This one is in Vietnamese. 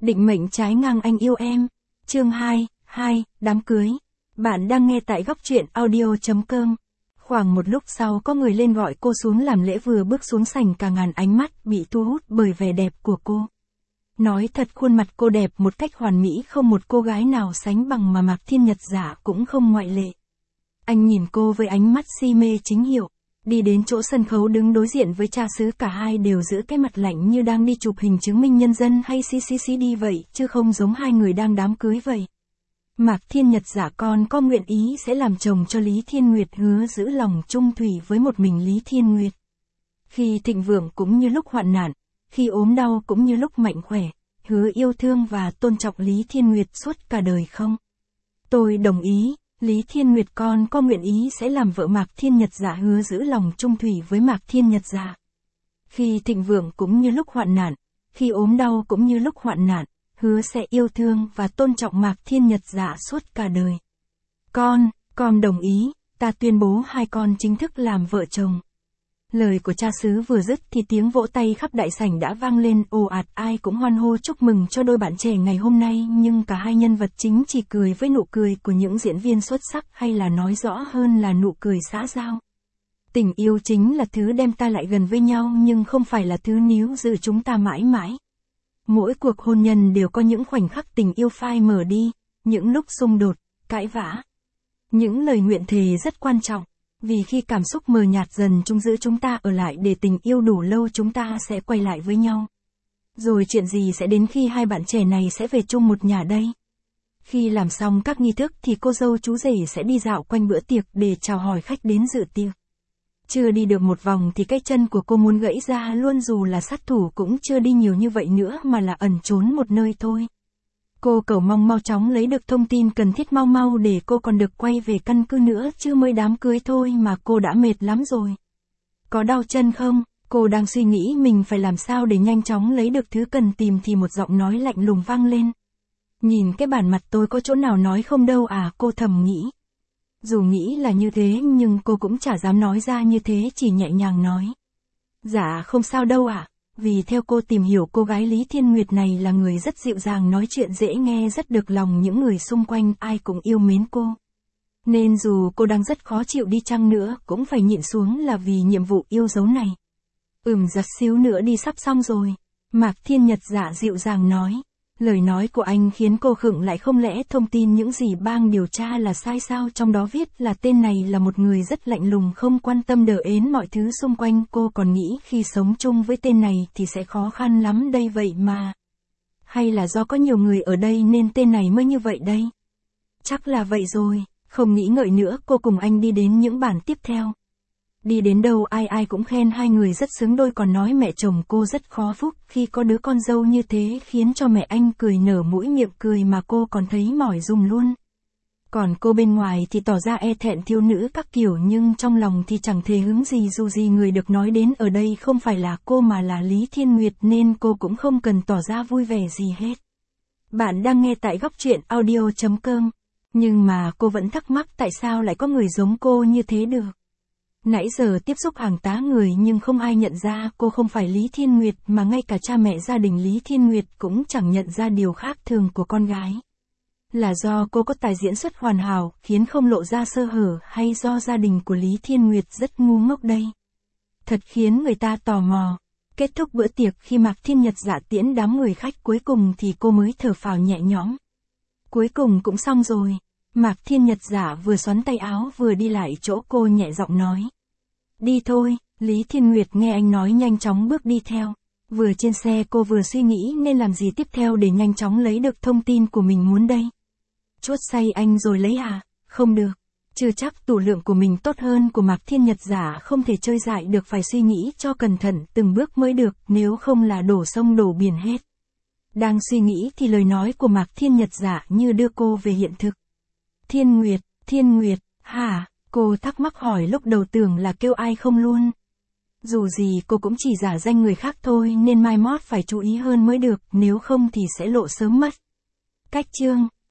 Định mệnh trái ngang anh yêu em. Chương 2, đám cưới. Bạn đang nghe tại góc truyện audio.com. Khoảng một lúc sau có người lên gọi cô xuống làm lễ, vừa bước xuống sảnh cả ngàn ánh mắt bị thu hút bởi vẻ đẹp của cô. Nói thật, khuôn mặt cô đẹp một cách hoàn mỹ, không một cô gái nào sánh bằng, mà Mạc Thiên Nhật Dạ cũng không ngoại lệ. Anh nhìn cô với ánh mắt si mê chính hiệu. Đi đến chỗ sân khấu đứng đối diện với cha xứ, cả hai đều giữ cái mặt lạnh như đang đi chụp hình chứng minh nhân dân hay CCCD vậy, chứ không giống hai người đang đám cưới vậy. Mạc Thiên Nhật Dạ con có nguyện ý sẽ làm chồng cho Lý Thiên Nguyệt, hứa giữ lòng chung thủy với một mình Lý Thiên Nguyệt. Khi thịnh vượng cũng như lúc hoạn nạn, khi ốm đau cũng như lúc mạnh khỏe, hứa yêu thương và tôn trọng Lý Thiên Nguyệt suốt cả đời không? Tôi đồng ý. Lý Thiên Nguyệt con có nguyện ý sẽ làm vợ Mạc Thiên Nhật Dạ, hứa giữ lòng chung thủy với Mạc Thiên Nhật Dạ. Khi thịnh vượng cũng như lúc hoạn nạn, khi ốm đau cũng như lúc hoạn nạn, hứa sẽ yêu thương và tôn trọng Mạc Thiên Nhật Dạ suốt cả đời. Con đồng ý, ta tuyên bố hai con chính thức làm vợ chồng. Lời của cha xứ vừa dứt thì tiếng vỗ tay khắp đại sảnh đã vang lên ồ ạt, ai cũng hoan hô chúc mừng cho đôi bạn trẻ ngày hôm nay, nhưng cả hai nhân vật chính chỉ cười với nụ cười của những diễn viên xuất sắc, hay là nói rõ hơn là nụ cười xã giao. Tình yêu chính là thứ đem ta lại gần với nhau, nhưng không phải là thứ níu giữ chúng ta mãi mãi. Mỗi cuộc hôn nhân đều có những khoảnh khắc tình yêu phai mờ đi, những lúc xung đột, cãi vã. Những lời nguyện thề rất quan trọng. Vì khi cảm xúc mờ nhạt dần, chúng giữ chúng ta ở lại, để tình yêu đủ lâu chúng ta sẽ quay lại với nhau. Rồi chuyện gì sẽ đến khi hai bạn trẻ này sẽ về chung một nhà đây? Khi làm xong các nghi thức thì cô dâu chú rể sẽ đi dạo quanh bữa tiệc để chào hỏi khách đến dự tiệc. Chưa đi được một vòng thì cái chân của cô muốn gãy ra luôn, dù là sát thủ cũng chưa đi nhiều như vậy nữa mà là ẩn trốn một nơi thôi. Cô cầu mong mau chóng lấy được thông tin cần thiết mau để cô còn được quay về căn cứ nữa, chứ mới đám cưới thôi mà cô đã mệt lắm rồi. Có đau chân không? Cô đang suy nghĩ mình phải làm sao để nhanh chóng lấy được thứ cần tìm thì một giọng nói lạnh lùng vang lên. Nhìn cái bản mặt tôi có chỗ nào nói không đâu à, cô thầm nghĩ. Dù nghĩ là như thế nhưng cô cũng chả dám nói ra như thế, chỉ nhẹ nhàng nói. Dạ không sao đâu ạ. Vì theo cô tìm hiểu, cô gái Lý Thiên Nguyệt này là người rất dịu dàng, nói chuyện dễ nghe, rất được lòng những người xung quanh, ai cũng yêu mến cô. Nên dù cô đang rất khó chịu đi chăng nữa, cũng phải nhịn xuống là vì nhiệm vụ yêu dấu này. Giật xíu nữa đi sắp xong rồi. Mạc Thiên Nhật Dạ dịu dàng nói. Lời nói của anh khiến cô khựng lại, không lẽ thông tin những gì bang điều tra là sai sao? Trong đó viết là tên này là một người rất lạnh lùng, không quan tâm đờ ến mọi thứ xung quanh. Cô còn nghĩ khi sống chung với tên này thì sẽ khó khăn lắm đây, vậy mà. Hay là do có nhiều người ở đây nên tên này mới như vậy đây? Chắc là vậy rồi. Không nghĩ ngợi nữa, cô cùng anh đi đến những bản tiếp theo. Đi đến đâu ai cũng khen hai người rất xứng đôi, còn nói mẹ chồng cô rất khó phúc khi có đứa con dâu như thế, khiến cho mẹ anh cười nở mũi, miệng cười mà cô còn thấy mỏi rùng luôn. Còn cô bên ngoài thì tỏ ra e thẹn thiếu nữ các kiểu, nhưng trong lòng thì chẳng thể hứng gì, dù gì người được nói đến ở đây không phải là cô mà là Lý Thiên Nguyệt, nên cô cũng không cần tỏ ra vui vẻ gì hết. Bạn đang nghe tại góc truyện audio.com. Nhưng mà cô vẫn thắc mắc tại sao lại có người giống cô như thế được. Nãy giờ tiếp xúc hàng tá người nhưng không ai nhận ra cô không phải Lý Thiên Nguyệt, mà ngay cả cha mẹ gia đình Lý Thiên Nguyệt cũng chẳng nhận ra điều khác thường của con gái. Là do cô có tài diễn xuất hoàn hảo khiến không lộ ra sơ hở, hay do gia đình của Lý Thiên Nguyệt rất ngu ngốc đây? Thật khiến người ta tò mò. Kết thúc bữa tiệc, khi Mạc Thiên Nhật Dạ tiễn đám người khách cuối cùng thì cô mới thở phào nhẹ nhõm. Cuối cùng cũng xong rồi. Mạc Thiên Nhật Dạ vừa xoắn tay áo vừa đi lại chỗ cô, nhẹ giọng nói. Đi thôi. Lý Thiên Nguyệt nghe anh nói nhanh chóng bước đi theo. Vừa trên xe cô vừa suy nghĩ nên làm gì tiếp theo để nhanh chóng lấy được thông tin của mình muốn đây. Chuốt say anh rồi lấy à? Không được. Chưa chắc tủ lượng của mình tốt hơn của Mạc Thiên Nhật Dạ, không thể chơi dại được, phải suy nghĩ cho cẩn thận từng bước mới được, nếu không là đổ sông đổ biển hết. Đang suy nghĩ thì lời nói của Mạc Thiên Nhật Dạ như đưa cô về hiện thực. Thiên Nguyệt, hả? Cô thắc mắc hỏi, lúc đầu tưởng là kêu ai không luôn. Dù gì cô cũng chỉ giả danh người khác thôi, nên mai mốt phải chú ý hơn mới được, nếu không thì sẽ lộ sớm mất. Cách chương